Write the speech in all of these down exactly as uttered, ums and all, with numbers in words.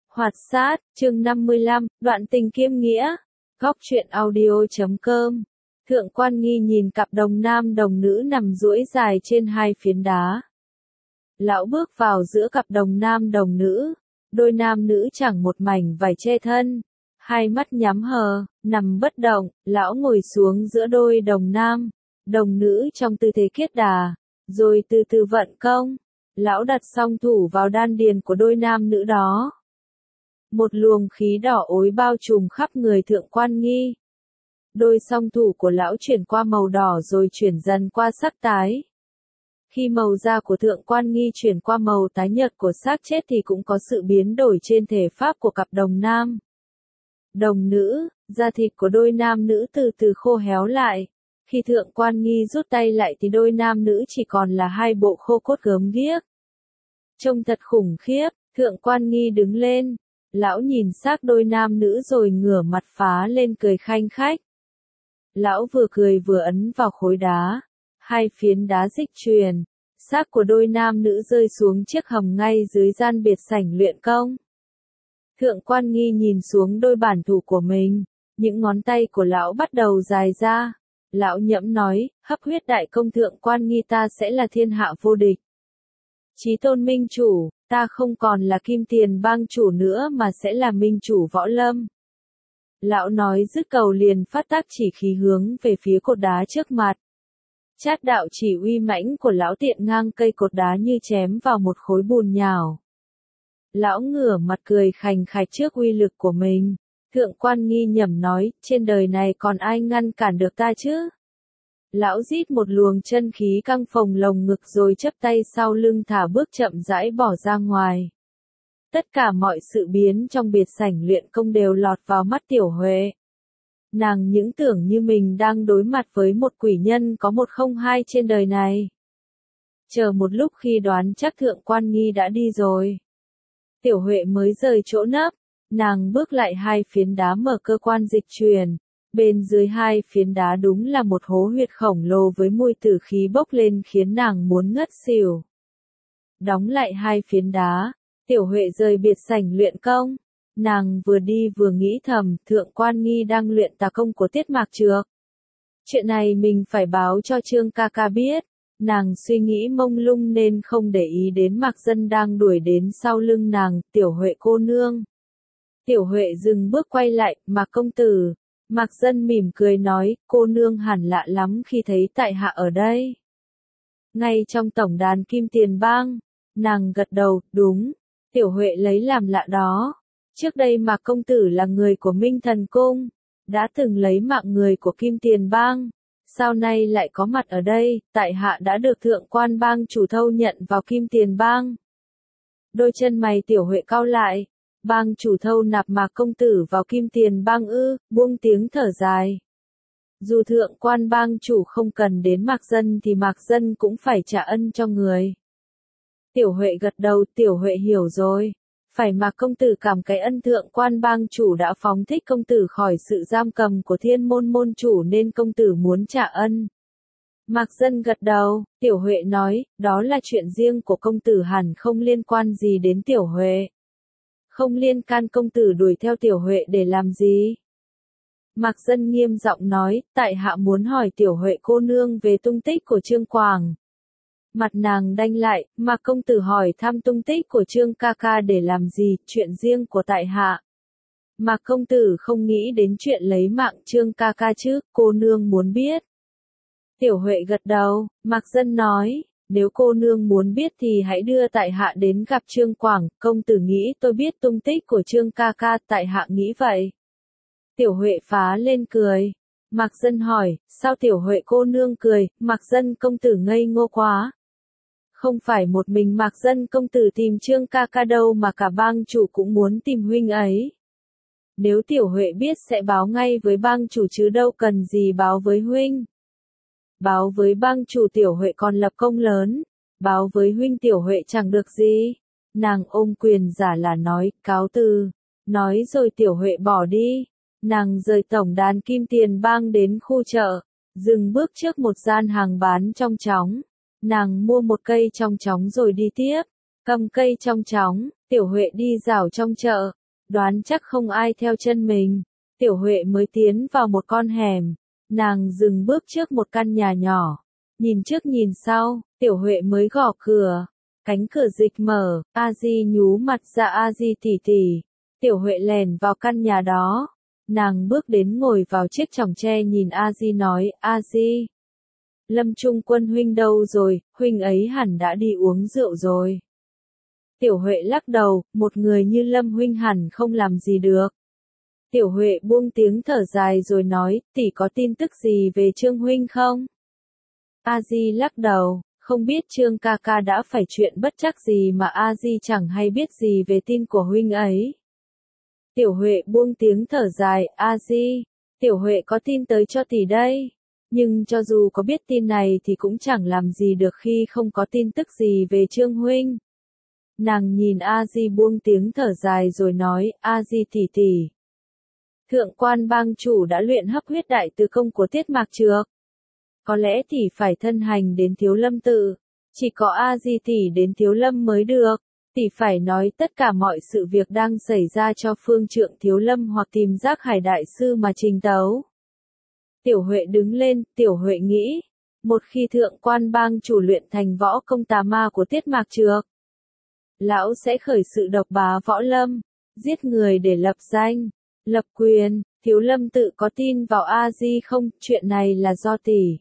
Hoạt sát, chương năm mươi lăm, đoạn tình kiêm nghĩa. Góc truyện audio chấm com. Thượng Quan Nghi nhìn cặp đồng nam đồng nữ nằm duỗi dài trên hai phiến đá. Lão bước vào giữa cặp đồng nam đồng nữ, đôi nam nữ chẳng một mảnh vải che thân, hai mắt nhắm hờ, nằm bất động, lão ngồi xuống giữa đôi đồng nam, đồng nữ trong tư thế kiết đà, rồi từ từ vận công. Lão đặt song thủ vào đan điền của đôi nam nữ đó. Một luồng khí đỏ ối bao trùm khắp người Thượng Quan Nghi. Đôi song thủ của lão chuyển qua màu đỏ rồi chuyển dần qua sắc tái. Khi màu da của Thượng Quan Nghi chuyển qua màu tái nhợt của xác chết thì cũng có sự biến đổi trên thể pháp của cặp đồng nam. Đồng nữ, da thịt của đôi nam nữ từ từ khô héo lại. Khi Thượng Quan Nghi rút tay lại thì đôi nam nữ chỉ còn là hai bộ khô cốt gớm ghiếc. Trông thật khủng khiếp, Thượng Quan Nghi đứng lên. Lão nhìn xác đôi nam nữ rồi ngửa mặt phá lên cười khanh khách. Lão vừa cười vừa ấn vào khối đá. Hai phiến đá dịch truyền. Xác của đôi nam nữ rơi xuống chiếc hầm ngay dưới gian biệt sảnh luyện công. Thượng Quan Nghi nhìn xuống đôi bản thủ của mình. Những ngón tay của lão bắt đầu dài ra. Lão nhẫm nói, hấp huyết đại công Thượng Quan Nghi ta sẽ là thiên hạ vô địch. Chí tôn minh chủ, ta không còn là Kim Tiền Bang chủ nữa mà sẽ là minh chủ võ lâm. Lão nói dứt cầu liền phát tác chỉ khí hướng về phía cột đá trước mặt. Chát đạo chỉ uy mãnh của lão tiện ngang cây cột đá như chém vào một khối bùn nhào. Lão ngửa mặt cười khành khạch trước uy lực của mình. Thượng Quan Nghi nhẩm nói, trên đời này còn ai ngăn cản được ta chứ? Lão rít một luồng chân khí căng phồng lồng ngực rồi chắp tay sau lưng thả bước chậm rãi bỏ ra ngoài. Tất cả mọi sự biến trong biệt sảnh luyện công đều lọt vào mắt Tiểu Huệ. Nàng những tưởng như mình đang đối mặt với một quỷ nhân có một không hai trên đời này. Chờ một lúc khi đoán chắc Thượng Quan Nghi đã đi rồi. Tiểu Huệ mới rời chỗ nấp, nàng bước lại hai phiến đá mở cơ quan dịch truyền. Bên dưới hai phiến đá đúng là một hố huyệt khổng lồ với mùi tử khí bốc lên khiến nàng muốn ngất xỉu. Đóng lại hai phiến đá, Tiểu Huệ rời biệt sảnh luyện công. Nàng vừa đi vừa nghĩ thầm, Thượng Quan Nghi đang luyện tà công của Tiết Mạc Trược. Chuyện này mình phải báo cho Trương ca ca biết. Nàng suy nghĩ mông lung nên không để ý đến Mạc Dân đang đuổi đến sau lưng nàng, Tiểu Huệ cô nương. Tiểu Huệ dừng bước quay lại, Mạc công tử. Mạc Dân mỉm cười nói, cô nương hẳn lạ lắm khi thấy tại hạ ở đây. Ngay trong tổng đàn Kim Tiền Bang, nàng gật đầu, đúng. Tiểu Huệ lấy làm lạ đó. Trước đây Mạc công tử là người của Minh Thần Cung, đã từng lấy mạng người của Kim Tiền Bang. Sau này lại có mặt ở đây, tại hạ đã được Thượng Quan Bang chủ thâu nhận vào Kim Tiền Bang. Đôi chân mày Tiểu Huệ cau lại. Bang chủ thâu nạp Mạc công tử vào Kim Tiền Bang ư, buông tiếng thở dài. Dù Thượng Quan Bang chủ không cần đến Mạc Dân thì Mạc Dân cũng phải trả ân cho người. Tiểu Huệ gật đầu, Tiểu Huệ hiểu rồi. Phải Mạc công tử cảm cái ân Thượng Quan Bang chủ đã phóng thích công tử khỏi sự giam cầm của Thiên Môn môn chủ nên công tử muốn trả ân. Mạc Dân gật đầu, Tiểu Huệ nói, đó là chuyện riêng của công tử hẳn không liên quan gì đến Tiểu Huệ. Không liên can công tử đuổi theo Tiểu Huệ để làm gì? Mạc Dân nghiêm giọng nói, tại hạ muốn hỏi Tiểu Huệ cô nương về tung tích của Trương Quảng. Mặt nàng đanh lại, Mạc công tử hỏi thăm tung tích của Trương ca ca để làm gì, chuyện riêng của tại hạ. Mạc công tử không nghĩ đến chuyện lấy mạng Trương ca ca chứ, cô nương muốn biết. Tiểu Huệ gật đầu, Mạc Dân nói. Nếu cô nương muốn biết thì hãy đưa tại hạ đến gặp Trương Quảng, công tử nghĩ tôi biết tung tích của Trương ca ca, tại hạ nghĩ vậy. Tiểu Huệ phá lên cười. Mạc Dân hỏi, sao Tiểu Huệ cô nương cười, Mạc Dân công tử ngây ngô quá. Không phải một mình Mạc Dân công tử tìm Trương ca ca đâu mà cả bang chủ cũng muốn tìm huynh ấy. Nếu Tiểu Huệ biết sẽ báo ngay với bang chủ chứ đâu cần gì báo với huynh. Báo với bang chủ Tiểu Huệ còn lập công lớn, báo với huynh Tiểu Huệ chẳng được gì. Nàng ôm quyền giả là nói, cáo từ. Nói rồi Tiểu Huệ bỏ đi. Nàng rời tổng đàn Kim Tiền Bang đến khu chợ, dừng bước trước một gian hàng bán trong chóng. Nàng mua một cây trong chóng rồi đi tiếp. Cầm cây trong chóng, Tiểu Huệ đi dạo trong chợ, đoán chắc không ai theo chân mình. Tiểu Huệ mới tiến vào một con hẻm, nàng dừng bước trước một căn nhà nhỏ, nhìn trước nhìn sau, Tiểu Huệ mới gõ cửa, cánh cửa dịch mở, A Di nhú mặt ra A Di tỷ tỷ. Tiểu Huệ lèn vào căn nhà đó, nàng bước đến ngồi vào chiếc chõng tre nhìn A Di nói, A Di, Lâm Trung Quân huynh đâu rồi, huynh ấy hẳn đã đi uống rượu rồi. Tiểu Huệ lắc đầu, một người như Lâm huynh hẳn không làm gì được. Tiểu Huệ buông tiếng thở dài rồi nói, tỷ có tin tức gì về Trương huynh không? A Di lắc đầu, không biết Trương ca ca đã phải chuyện bất trắc gì mà A Di chẳng hay biết gì về tin của huynh ấy. Tiểu Huệ buông tiếng thở dài, A Di, Tiểu Huệ có tin tới cho tỷ đây. Nhưng cho dù có biết tin này thì cũng chẳng làm gì được khi không có tin tức gì về Trương huynh. Nàng nhìn A Di buông tiếng thở dài rồi nói, A Di tỷ tỷ. Thượng quan bang chủ đã luyện hấp huyết đại từ công của Tiết Mạc Trược. Có lẽ tỷ phải thân hành đến Thiếu Lâm tự. Chỉ có A Di tỷ đến Thiếu Lâm mới được. Tỷ phải nói tất cả mọi sự việc đang xảy ra cho phương trượng Thiếu Lâm hoặc tìm Giác Hải đại sư mà trình tấu. Tiểu Huệ đứng lên, Tiểu Huệ nghĩ. Một khi thượng quan bang chủ luyện thành võ công tà ma của Tiết Mạc Trược, lão sẽ khởi sự độc bá võ lâm, giết người để lập danh, lập quyền. Thiếu Lâm tự có tin vào A Di không? Chuyện này là do tỷ.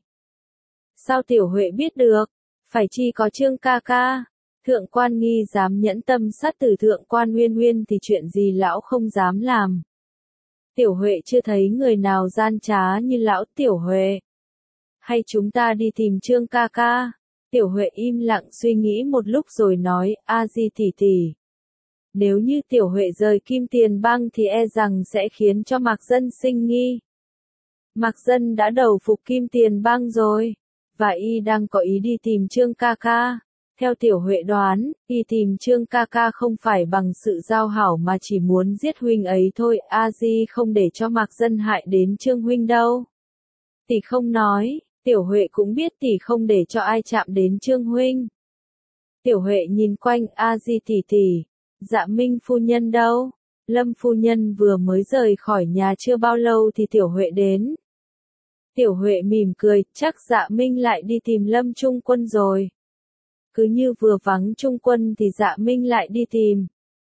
Sao Tiểu Huệ biết được? Phải chi có Trương ca ca. Thượng quan Nghi dám nhẫn tâm sát tử thượng quan Nguyên Nguyên thì chuyện gì lão không dám làm. Tiểu Huệ chưa thấy người nào gian trá như lão. Tiểu Huệ, hay chúng ta đi tìm Trương ca ca? Tiểu Huệ im lặng suy nghĩ một lúc rồi nói, A Di tỷ tỷ. Nếu như Tiểu Huệ rời Kim Tiền Bang thì e rằng sẽ khiến cho Mạc Dân sinh nghi. Mạc Dân đã đầu phục Kim Tiền Bang rồi, và y đang có ý đi tìm Trương ca ca. Theo Tiểu Huệ đoán, y tìm Trương ca ca không phải bằng sự giao hảo mà chỉ muốn giết huynh ấy thôi. A Di không để cho Mạc Dân hại đến Trương huynh đâu. Tỷ không nói, Tiểu Huệ cũng biết tỷ không để cho ai chạm đến Trương huynh. Tiểu Huệ nhìn quanh, A Di tỷ tỷ, Dạ Minh phu nhân đâu? Lâm phu nhân vừa mới rời khỏi nhà chưa bao lâu thì Tiểu Huệ đến. Tiểu Huệ mỉm cười, chắc Dạ Minh lại đi tìm Lâm Trung Quân rồi. Cứ như vừa vắng Trung Quân thì Dạ Minh lại đi tìm.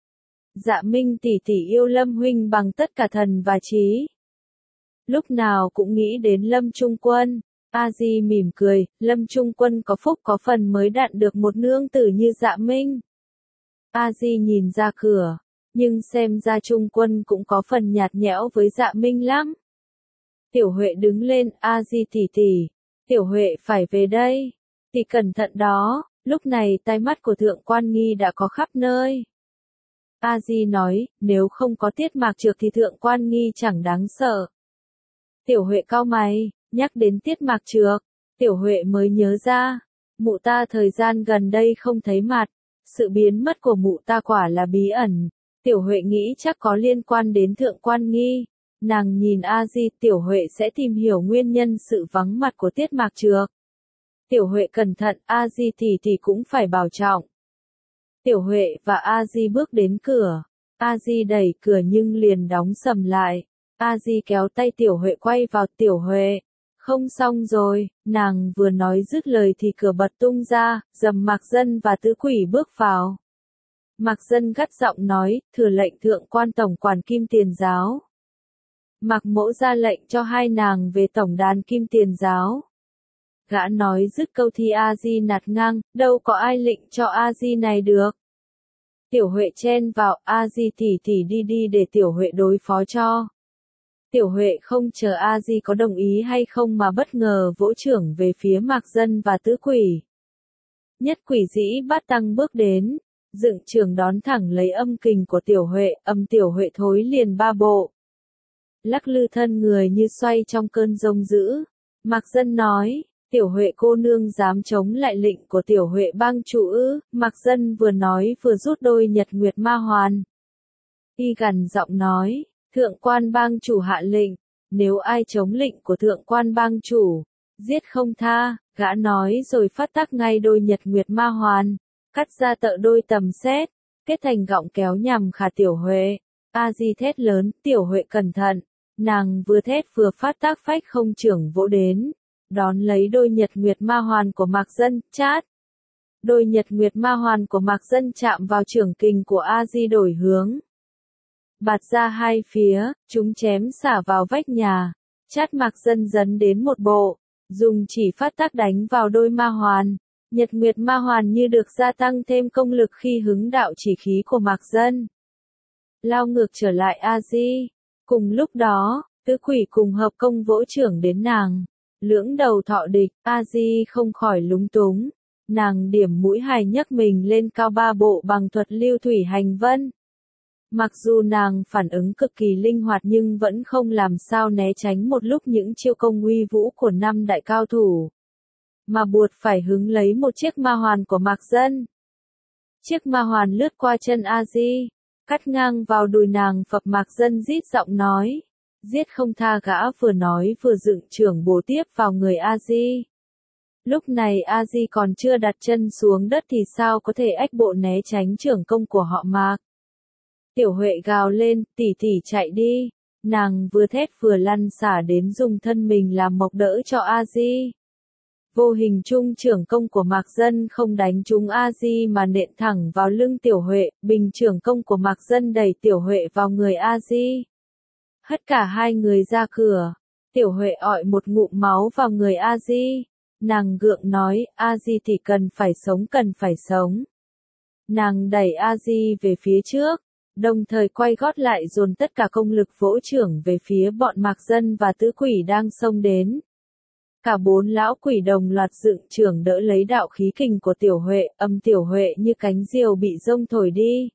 Dạ Minh tỷ tỷ yêu Lâm huynh bằng tất cả thần và trí. Lúc nào cũng nghĩ đến Lâm Trung Quân. A Di mỉm cười, Lâm Trung Quân có phúc có phần mới đạn được một nương tử như Dạ Minh. A Di nhìn ra cửa, nhưng xem ra Trung Quân cũng có phần nhạt nhẽo với Dạ Minh lắm. Tiểu Huệ đứng lên, A Di tỷ tỷ, Tiểu Huệ phải về đây. Tỷ cẩn thận đó. Lúc này tai mắt của Thượng quan Nghi đã có khắp nơi. A Di nói, nếu không có Tiết Mạc Trược thì Thượng quan Nghi chẳng đáng sợ. Tiểu Huệ cau mày, nhắc đến Tiết Mạc Trược, Tiểu Huệ mới nhớ ra, mụ ta thời gian gần đây không thấy mặt, sự biến mất của mụ ta quả là bí ẩn. Tiểu Huệ nghĩ chắc có liên quan đến Thượng quan Nghi. Nàng nhìn A Di, Tiểu Huệ sẽ tìm hiểu nguyên nhân sự vắng mặt của Tiết Mạc Trược. Tiểu Huệ cẩn thận, A Di tỷ tỷ cũng phải bảo trọng. Tiểu Huệ và A Di bước đến cửa. A Di đẩy cửa nhưng liền đóng sầm lại. A Di kéo tay Tiểu Huệ quay vào. Tiểu Huệ, không xong rồi. Nàng vừa nói dứt lời thì cửa bật tung ra, dầm Mạc Dân và Tứ Quỷ bước vào. Mạc Dân gắt giọng nói, thừa lệnh thượng quan tổng quản Kim Tiền Giáo. Mạc Mỗ ra lệnh cho hai nàng về tổng đàn Kim Tiền Giáo. Gã nói dứt câu thì A Di nạt ngang, đâu có ai lệnh cho A Di này được. Tiểu Huệ chen vào, A Di tỷ tỷ đi đi để Tiểu Huệ đối phó cho. Tiểu Huệ không chờ A Di có đồng ý hay không mà bất ngờ vỗ chưởng về phía Mạc Dân và Tứ Quỷ. Nhất Quỷ Dĩ Bát Tăng bước đến, dựng chưởng đón thẳng lấy âm kình của Tiểu Huệ, âm Tiểu Huệ thối liền ba bộ. Lắc lư thân người như xoay trong cơn giông dữ. Mạc Dân nói, Tiểu Huệ cô nương dám chống lại lệnh của Tiểu Huệ bang chủ ư? Mạc Dân vừa nói vừa rút đôi nhật nguyệt ma hoàn. Y gằn giọng nói, thượng quan bang chủ hạ lệnh, nếu ai chống lệnh của thượng quan bang chủ, giết không tha. Gã nói rồi phát tác ngay đôi nhật nguyệt ma hoàn, cắt ra tợ đôi tầm xét, kết thành gọng kéo nhằm khả Tiểu Huệ. A Di thét lớn, Tiểu Huệ cẩn thận. Nàng vừa thét vừa phát tác phách không trưởng vỗ đến, đón lấy đôi nhật nguyệt ma hoàn của Mạc Dân, chát. Đôi nhật nguyệt ma hoàn của Mạc Dân chạm vào trưởng kình của A Di đổi hướng. Bạt ra hai phía, chúng chém xả vào vách nhà, chát Mạc Dân dấn đến một bộ, dùng chỉ phát tác đánh vào đôi ma hoàn. Nhật nguyệt ma hoàn như được gia tăng thêm công lực khi hứng đạo chỉ khí của Mạc Dân. Lao ngược trở lại A Di. Cùng lúc đó, tứ quỷ cùng hợp công vỗ trưởng đến nàng. Lưỡng đầu thọ địch, A Di không khỏi lúng túng. Nàng điểm mũi hài nhấc mình lên cao ba bộ bằng thuật lưu thủy hành vân. Mặc dù nàng phản ứng cực kỳ linh hoạt nhưng vẫn không làm sao né tránh một lúc những chiêu công uy vũ của năm đại cao thủ. Mà buộc phải hứng lấy một chiếc ma hoàn của Mạc Dân. Chiếc ma hoàn lướt qua chân A Di, cắt ngang vào đùi nàng phập. Mạc Dân rít giọng nói. Giết không tha, gã vừa nói vừa dựng trưởng bổ tiếp vào người A Di. Lúc này A Di còn chưa đặt chân xuống đất thì sao có thể ách bộ né tránh trưởng công của họ Mạc. Tiểu Huệ gào lên, tỷ tỷ chạy đi. Nàng vừa thét vừa lăn xả đến dùng thân mình làm mộc đỡ cho A Di. Vô hình trung trưởng công của Mạc Dân không đánh trúng A Di mà nện thẳng vào lưng Tiểu Huệ, bình trưởng công của Mạc Dân đẩy Tiểu Huệ vào người A Di. Hất cả hai người ra cửa, Tiểu Huệ ọi một ngụm máu vào người A Di. Nàng gượng nói, A Di thì cần phải sống cần phải sống. Nàng đẩy A Di về phía trước, đồng thời quay gót lại dồn tất cả công lực vỗ trưởng về phía bọn Mạc Dân và tứ quỷ đang xông đến. Cả bốn lão quỷ đồng loạt dựng trưởng đỡ lấy đạo khí kình của Tiểu Huệ, âm Tiểu Huệ như cánh diều bị rông thổi đi.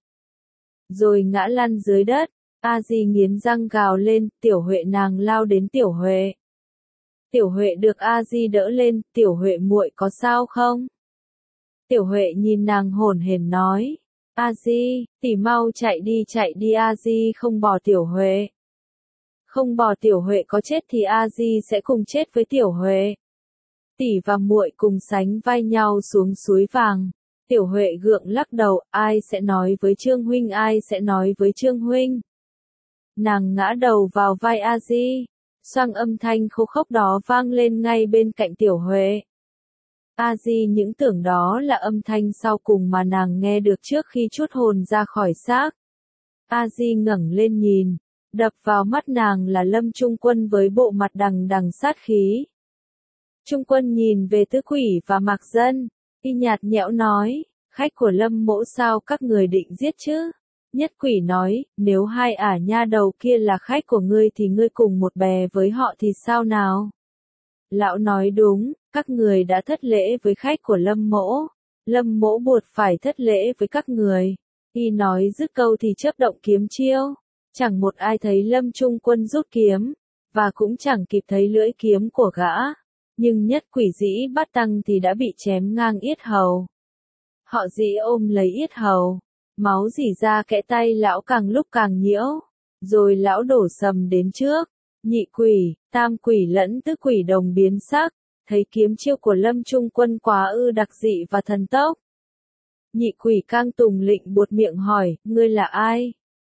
Rồi ngã lăn dưới đất, A Di nghiến răng gào lên, Tiểu Huệ nàng lao đến Tiểu Huệ. Tiểu Huệ được A Di đỡ lên, Tiểu Huệ muội có sao không? Tiểu Huệ nhìn nàng hổn hển nói, A Di, tỷ mau chạy đi chạy đi. A Di không bỏ Tiểu Huệ. Không bỏ Tiểu Huệ có chết thì A Di sẽ cùng chết với Tiểu Huệ. Tỷ và muội cùng sánh vai nhau xuống suối vàng. Tiểu Huệ gượng lắc đầu, ai sẽ nói với Trương huynh, ai sẽ nói với Trương huynh. Nàng ngã đầu vào vai A Di, xoang âm thanh khô khốc đó vang lên ngay bên cạnh Tiểu Huệ. A Di những tưởng đó là âm thanh sau cùng mà nàng nghe được trước khi trút hồn ra khỏi xác. A Di ngẩng lên nhìn, đập vào mắt nàng là Lâm Trung Quân với bộ mặt đằng đằng sát khí. Trung Quân nhìn về tứ quỷ và Mạc Dân, y nhạt nhẽo nói, khách của Lâm mỗ sao các người định giết chứ? Nhất quỷ nói, nếu hai ả nha đầu kia là khách của ngươi thì ngươi cùng một bè với họ thì sao nào? Lão nói đúng, các người đã thất lễ với khách của Lâm mỗ. Lâm mỗ buộc phải thất lễ với các người. Y nói dứt câu thì chớp động kiếm chiêu. Chẳng một ai thấy Lâm Trung Quân rút kiếm, và cũng chẳng kịp thấy lưỡi kiếm của gã. Nhưng nhất quỷ dĩ bắt tăng thì đã bị chém ngang yết hầu. Họ dĩ ôm lấy yết hầu, máu rỉ ra kẽ tay lão càng lúc càng nhiễu, rồi lão đổ sầm đến trước. Nhị quỷ, tam quỷ lẫn tứ quỷ đồng biến sắc, thấy kiếm chiêu của Lâm Trung Quân quá ư đặc dị và thần tốc. Nhị quỷ Cang Tùng Lịnh buột miệng hỏi, ngươi là ai?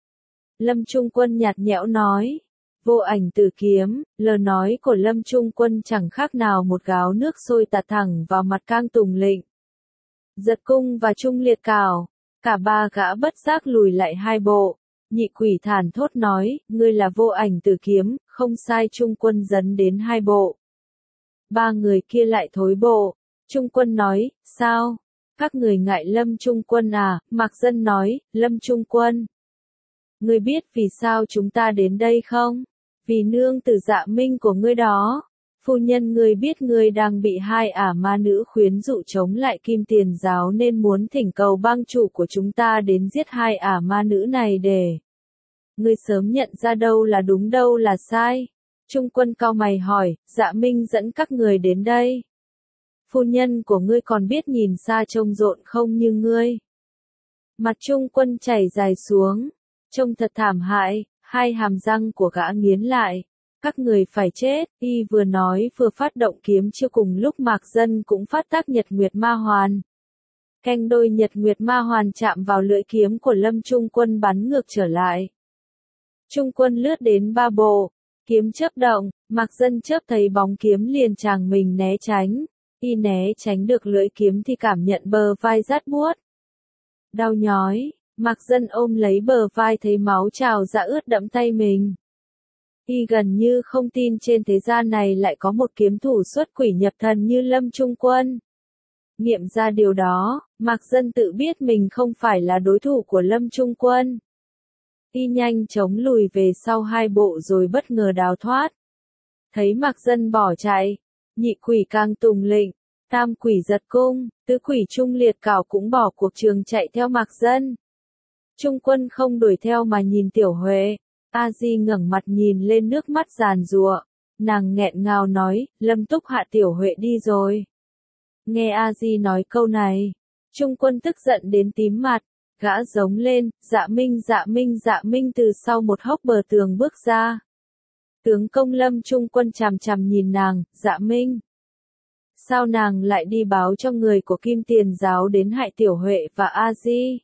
Lâm Trung Quân nhạt nhẽo nói, vô ảnh tử kiếm. Lời nói của Lâm Trung Quân chẳng khác nào một gáo nước sôi tạt thẳng vào mặt Cang Tùng Lịnh. Giật cung và Trung Liệt Cảo, cả ba gã bất giác lùi lại hai bộ. Nhị quỷ thản thốt nói, ngươi là vô ảnh tử kiếm, không sai. Trung Quân dấn đến hai bộ. Ba người kia lại thối bộ. Trung Quân nói, sao? Các người ngại Lâm Trung Quân à? Mạc Dân nói, Lâm Trung Quân. Ngươi biết vì sao chúng ta đến đây không? Vì nương tử Dạ Minh của ngươi đó. Phu nhân ngươi biết ngươi đang bị hai ả ma nữ khuyến dụ chống lại Kim Tiền giáo nên muốn thỉnh cầu bang chủ của chúng ta đến giết hai ả ma nữ này để. Ngươi sớm nhận ra đâu là đúng đâu là sai. Trung Quân cau mày hỏi, Dạ Minh dẫn các người đến đây. Phu nhân của ngươi còn biết nhìn xa trông rộn không như ngươi. Mặt Trung Quân chảy dài xuống, trông thật thảm hại, hai hàm răng của gã nghiến lại. Các người phải chết, y vừa nói vừa phát động kiếm chiêu, cùng lúc Mạc Dân cũng phát tác nhật nguyệt ma hoàn. Canh đôi nhật nguyệt ma hoàn chạm vào lưỡi kiếm của Lâm Trung Quân bắn ngược trở lại. Trung quân lướt đến ba bộ, kiếm chớp động, Mạc Dân chớp thấy bóng kiếm liền chàng mình né tránh, y né tránh được lưỡi kiếm thì cảm nhận bờ vai rát buốt. Đau nhói, Mạc Dân ôm lấy bờ vai thấy máu trào ra ướt đẫm tay mình. Y gần như không tin trên thế gian này lại có một kiếm thủ xuất quỷ nhập thần như Lâm Trung Quân. Nghiệm ra điều đó, Mạc Dân tự biết mình không phải là đối thủ của Lâm Trung Quân. Y nhanh chóng lùi về sau hai bộ rồi bất ngờ đào thoát. Thấy Mạc Dân bỏ chạy, nhị quỷ càng tùng lịnh, tam quỷ giật cung, tứ quỷ trung liệt cảo cũng bỏ cuộc trường chạy theo Mạc Dân. Trung Quân không đuổi theo mà nhìn Tiểu Huệ. A Di ngẩng mặt nhìn lên nước mắt giàn giụa, nàng nghẹn ngào nói, Lâm Túc Hạ Tiểu Huệ đi rồi. Nghe A Di nói câu này, Trung Quân tức giận đến tím mặt, gã giống lên, Dạ Minh Dạ Minh Dạ Minh từ sau một hốc bờ tường bước ra. Tướng công Lâm Trung Quân chằm chằm nhìn nàng, Dạ Minh. Sao nàng lại đi báo cho người của Kim Tiền giáo đến hại Tiểu Huệ và A Di?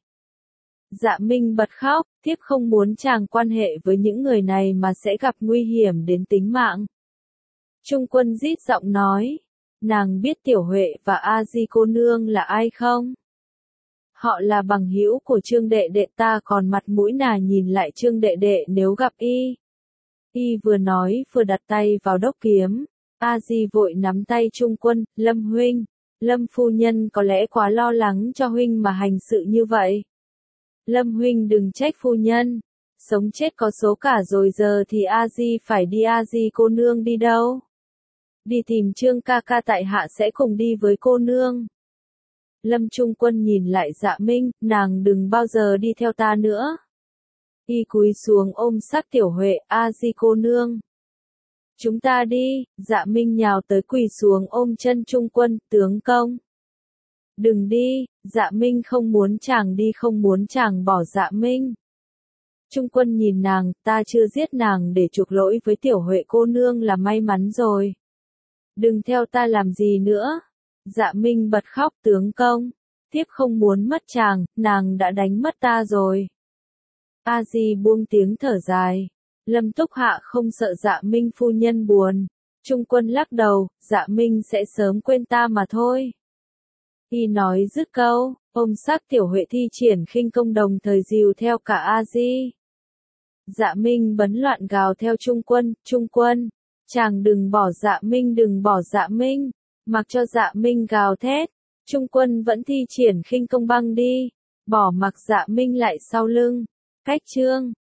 Dạ Minh bật khóc, thiếp không muốn chàng quan hệ với những người này mà sẽ gặp nguy hiểm đến tính mạng. Trung Quân rít giọng nói, nàng biết Tiểu Huệ và A Di cô nương là ai không? Họ là bằng hữu của Trương đệ đệ, ta còn mặt mũi nào nhìn lại Trương đệ đệ nếu gặp y. Y vừa nói vừa đặt tay vào đốc kiếm, A Di vội nắm tay Trung Quân, Lâm huynh, Lâm phu nhân có lẽ quá lo lắng cho huynh mà hành sự như vậy. Lâm huynh đừng trách phu nhân, sống chết có số cả rồi, giờ thì A Di phải đi. A Di cô nương đi đâu? Đi tìm Trương ca ca, tại hạ sẽ cùng đi với cô nương. Lâm Trung Quân nhìn lại Dạ Minh, nàng đừng bao giờ đi theo ta nữa. Y cúi xuống ôm sát Tiểu Huệ, A Di cô nương. Chúng ta đi. Dạ Minh nhào tới quỳ xuống ôm chân Trung Quân, tướng công. Đừng đi. Dạ Minh không muốn chàng đi, không muốn chàng bỏ Dạ Minh. Trung Quân nhìn nàng, ta chưa giết nàng để chuộc lỗi với Tiểu Huệ cô nương là may mắn rồi. Đừng theo ta làm gì nữa. Dạ Minh bật khóc, tướng công, thiếp không muốn mất chàng, nàng đã đánh mất ta rồi. A Di buông tiếng thở dài. Lâm Túc Hạ không sợ Dạ Minh phu nhân buồn. Trung Quân lắc đầu, Dạ Minh sẽ sớm quên ta mà thôi. Y nói dứt câu, ôm xác Tiểu Huệ thi triển khinh công đồng thời dìu theo cả A Di. Dạ Minh bấn loạn gào theo Trung Quân, Trung Quân, chàng đừng bỏ Dạ Minh, đừng bỏ Dạ Minh. Mặc cho Dạ Minh gào thét, Trung Quân vẫn thi triển khinh công băng đi, bỏ mặc Dạ Minh lại sau lưng. Cách chương